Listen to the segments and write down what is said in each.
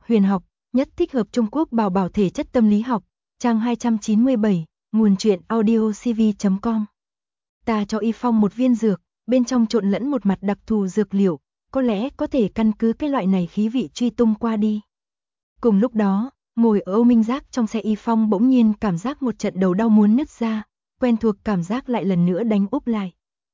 Huyền học, nhất thích hợp Trung Quốc bảo bảo thể chất tâm lý học, trang 297, nguồn truyện audiocv.com. Ta cho Y Phong một viên dược, bên trong trộn lẫn một mặt đặc thù dược liệu, có lẽ có thể căn cứ cái loại này khí vị truy tung qua đi. Cùng lúc đó, ngồi ở Âu Minh Giác trong xe Y Phong bỗng nhiên cảm giác một trận đầu đau muốn nứt ra, quen thuộc cảm giác lại lần nữa đánh úp lại.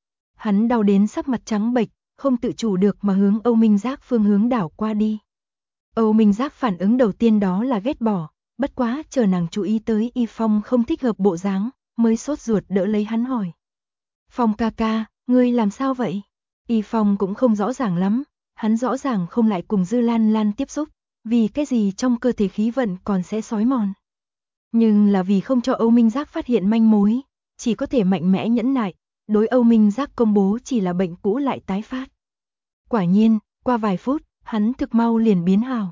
Hắn đau đến sắc mặt trắng bệch, không tự chủ được mà hướng Âu Minh Giác phương hướng đảo qua đi. Âu Minh Giác phản ứng đầu tiên đó là ghét bỏ, bất quá chờ nàng chú ý tới Y Phong không thích hợp bộ dáng, mới sốt ruột đỡ lấy hắn hỏi. Phong ca ca, ngươi làm sao vậy? Y Phong cũng không rõ ràng lắm, hắn rõ ràng không lại cùng Dư Lan Lan tiếp xúc, vì cái gì trong cơ thể khí vận còn sẽ xói mòn. Nhưng là vì không cho Âu Minh Giác phát hiện manh mối, chỉ có thể mạnh mẽ nhẫn nại, đối Âu Minh Giác công bố chỉ là bệnh cũ lại tái phát. Quả nhiên, qua vài phút, hắn thực mau liền biến hào.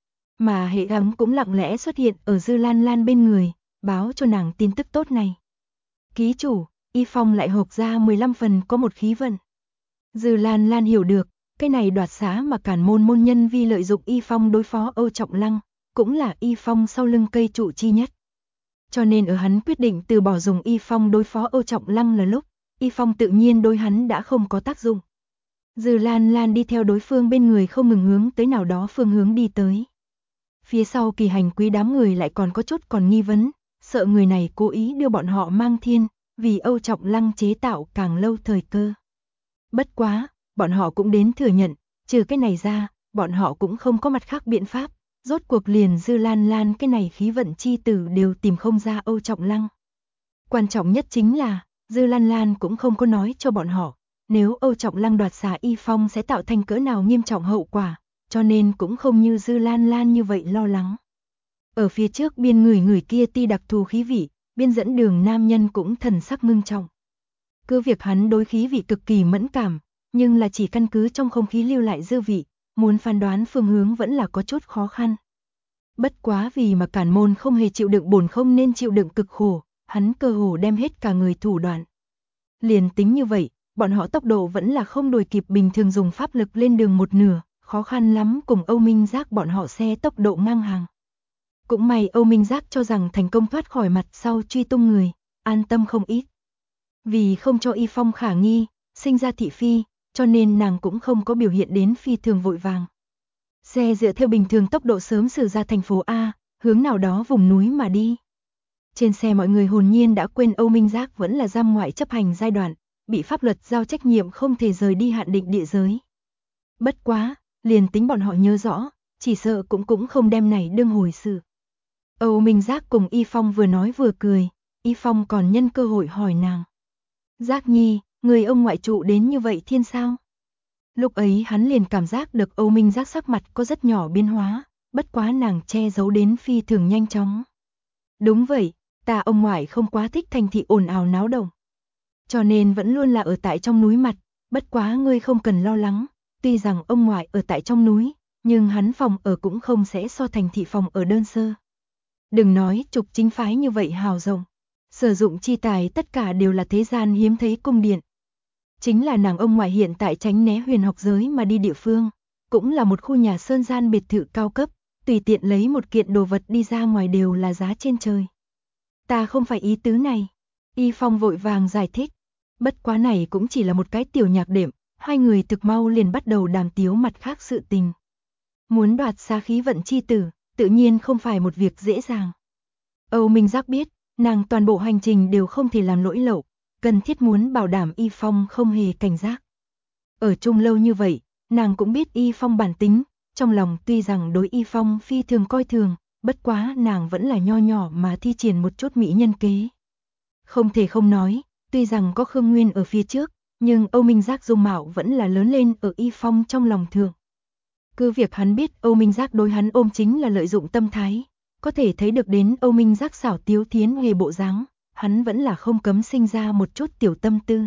Mà hệ gắng cũng lặng lẽ xuất hiện ở Dư Lan Lan bên người, báo cho nàng tin tức tốt này. Ký chủ, Y Phong lại hộp ra 15 phần có một khí vận. Dư Lan Lan hiểu được, cái này đoạt xá mà Cản Môn môn nhân vi lợi dụng Y Phong đối phó Âu Trọng Lăng, cũng là Y Phong sau lưng cây trụ chi nhất. Cho nên ở hắn quyết định từ bỏ dùng Y Phong đối phó Âu Trọng Lăng là lúc, Y Phong tự nhiên đối hắn đã không có tác dụng. Dư Lan Lan đi theo đối phương bên người không ngừng hướng tới nào đó phương hướng đi tới. Phía sau Kỳ Hành Quý đám người lại còn có chút còn nghi vấn, sợ người này cố ý đưa bọn họ mang thiên, vì Âu Trọng Lăng chế tạo càng lâu thời cơ. Bất quá, bọn họ cũng đến thừa nhận, trừ cái này ra, bọn họ cũng không có mặt khác biện pháp, rốt cuộc liền Dư Lan Lan cái này khí vận chi tử đều tìm không ra Âu Trọng Lăng. Quan trọng nhất chính là, Dư Lan Lan cũng không có nói cho bọn họ, nếu Âu Trọng Lăng đoạt xá Y Phong sẽ tạo thành cỡ nào nghiêm trọng hậu quả, cho nên cũng không như Dư Lan Lan như vậy lo lắng. Ở phía trước biên người kia ti đặc thù khí vị, biên dẫn đường nam nhân cũng thần sắc ngưng trọng. Cứ việc hắn đối khí vị cực kỳ mẫn cảm, nhưng là chỉ căn cứ trong không khí lưu lại dư vị, muốn phán đoán phương hướng vẫn là có chút khó khăn. Bất quá vì mà Cản Môn không hề chịu đựng bổn không nên chịu đựng cực khổ, hắn cơ hồ đem hết cả người thủ đoạn. Liền tính như vậy, bọn họ tốc độ vẫn là không đuổi kịp bình thường dùng pháp lực lên đường một nửa, khó khăn lắm cùng Âu Minh Giác bọn họ xe tốc độ ngang hàng. Cũng may Âu Minh Giác cho rằng thành công thoát khỏi mặt sau truy tung người, an tâm không ít. Vì không cho Y Phong khả nghi, sinh ra thị phi, cho nên nàng cũng không có biểu hiện đến phi thường vội vàng. Xe dựa theo bình thường tốc độ sớm xử ra thành phố A, hướng nào đó vùng núi mà đi. Trên xe mọi người hồn nhiên đã quên Âu Minh Giác vẫn là giam ngoại chấp hành giai đoạn, bị pháp luật giao trách nhiệm không thể rời đi hạn định địa giới. Bất quá, liền tính bọn họ nhớ rõ, chỉ sợ cũng không đem này đương hồi sự. Âu Minh Giác cùng Y Phong vừa nói vừa cười, Y Phong còn nhân cơ hội hỏi nàng. Giác nhi, người ông ngoại trụ đến như vậy thiên sao? Lúc ấy hắn liền cảm giác được Âu Minh Giác sắc mặt có rất nhỏ biến hóa, bất quá nàng che giấu đến phi thường nhanh chóng. Đúng vậy, ta ông ngoại không quá thích thành thị ồn ào náo động. Cho nên vẫn luôn là ở tại trong núi mặt, bất quá ngươi không cần lo lắng, tuy rằng ông ngoại ở tại trong núi, nhưng hắn phòng ở cũng không sẽ so thành thị phòng ở đơn sơ. Đừng nói trục chính phái như vậy hào rộng, sử dụng chi tài tất cả đều là thế gian hiếm thấy cung điện. Chính là nàng ông ngoại hiện tại tránh né huyền học giới mà đi địa phương, cũng là một khu nhà sơn gian biệt thự cao cấp, tùy tiện lấy một kiện đồ vật đi ra ngoài đều là giá trên trời. Ta không phải ý tứ này, Y Phong vội vàng giải thích, bất quá này cũng chỉ là một cái tiểu nhạc đệm, hai người thực mau liền bắt đầu đàm tiếu mặt khác sự tình. Muốn đoạt xá khí vận chi tử, tự nhiên không phải một việc dễ dàng. Âu Minh Giác biết, nàng toàn bộ hành trình đều không thể làm lỗi lậu, cần thiết muốn bảo đảm Y Phong không hề cảnh giác. Ở chung lâu như vậy, nàng cũng biết Y Phong bản tính, trong lòng tuy rằng đối Y Phong phi thường coi thường, bất quá nàng vẫn là nho nhỏ mà thi triển một chút mỹ nhân kế. Không thể không nói, tuy rằng có Khương Nguyên ở phía trước, nhưng Âu Minh Giác dung mạo vẫn là lớn lên ở Y Phong trong lòng thường. Cứ việc hắn biết Âu Minh Giác đối hắn ôm chính là lợi dụng tâm thái, có thể thấy được đến Âu Minh Giác xảo tiếu thiến hề bộ dáng, hắn vẫn là không cấm sinh ra một chút tiểu tâm tư.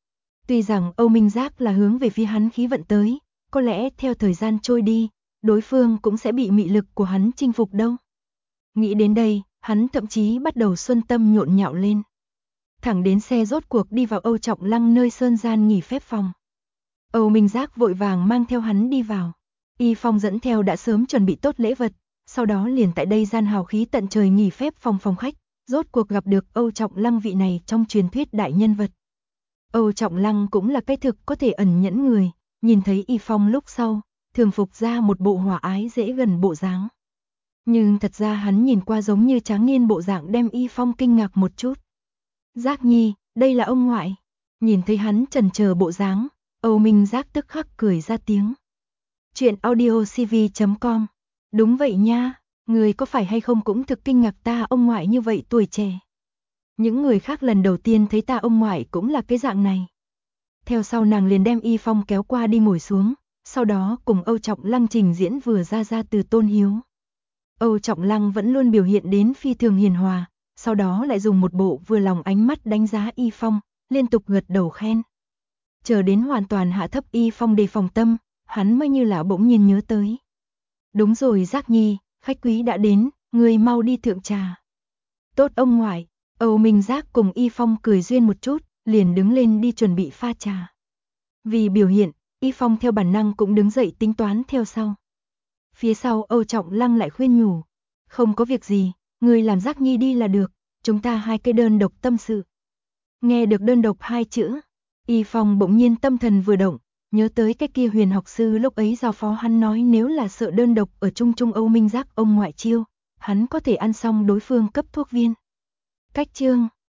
Tuy rằng Âu Minh Giác là hướng về phía hắn khí vận tới, có lẽ theo thời gian trôi đi, đối phương cũng sẽ bị mị lực của hắn chinh phục đâu. Nghĩ đến đây, hắn thậm chí bắt đầu xuân tâm nhộn nhạo lên. Thẳng đến xe rốt cuộc đi vào Âu Trọng Lăng nơi sơn gian nghỉ phép phòng. Âu Minh Giác vội vàng mang theo hắn đi vào. Y Phong dẫn theo đã sớm chuẩn bị tốt lễ vật, sau đó liền tại đây gian hào khí tận trời nghỉ phép phòng khách, rốt cuộc gặp được Âu Trọng Lăng vị này trong truyền thuyết đại nhân vật. Âu Trọng Lăng cũng là cái thực có thể ẩn nhẫn người, nhìn thấy Y Phong lúc sau, thường phục ra một bộ hòa ái dễ gần bộ dáng. Nhưng thật ra hắn nhìn qua giống như tráng niên bộ dạng đem Y Phong kinh ngạc một chút. Giác Nhi, đây là ông ngoại. Nhìn thấy hắn chần chờ bộ dáng, Âu Minh Giác tức khắc cười ra tiếng. Chuyện audiocv.com. Đúng vậy nha, người có phải hay không cũng thực kinh ngạc ta ông ngoại như vậy tuổi trẻ. Những người khác lần đầu tiên thấy ta ông ngoại cũng là cái dạng này. Theo sau nàng liền đem Y Phong kéo qua đi ngồi xuống, sau đó cùng Âu Trọng Lăng trình diễn vừa ra từ tôn hiếu. Âu Trọng Lăng vẫn luôn biểu hiện đến phi thường hiền hòa, sau đó lại dùng một bộ vừa lòng ánh mắt đánh giá Y Phong, liên tục gật đầu khen. Chờ đến hoàn toàn hạ thấp Y Phong đề phòng tâm, hắn mới như là bỗng nhiên nhớ tới. Đúng rồi Giác Nhi, khách quý đã đến, người mau đi thượng trà. Tốt ông ngoại, Âu Minh Giác cùng Y Phong cười duyên một chút, liền đứng lên đi chuẩn bị pha trà. Vì biểu hiện, Y Phong theo bản năng cũng đứng dậy tính toán theo sau. Phía sau Âu Trọng Lăng lại khuyên nhủ, không có việc gì, người làm Giác Nhi đi là được, chúng ta hai cái đơn độc tâm sự. Nghe được đơn độc hai chữ, Y Phong bỗng nhiên tâm thần vừa động, nhớ tới cái kia Huyền học sư lúc ấy giao phó hắn nói nếu là sợ đơn độc ở chung Âu Minh Giác ông ngoại chiêu, hắn có thể ăn xong đối phương cấp thuốc viên. Cách chương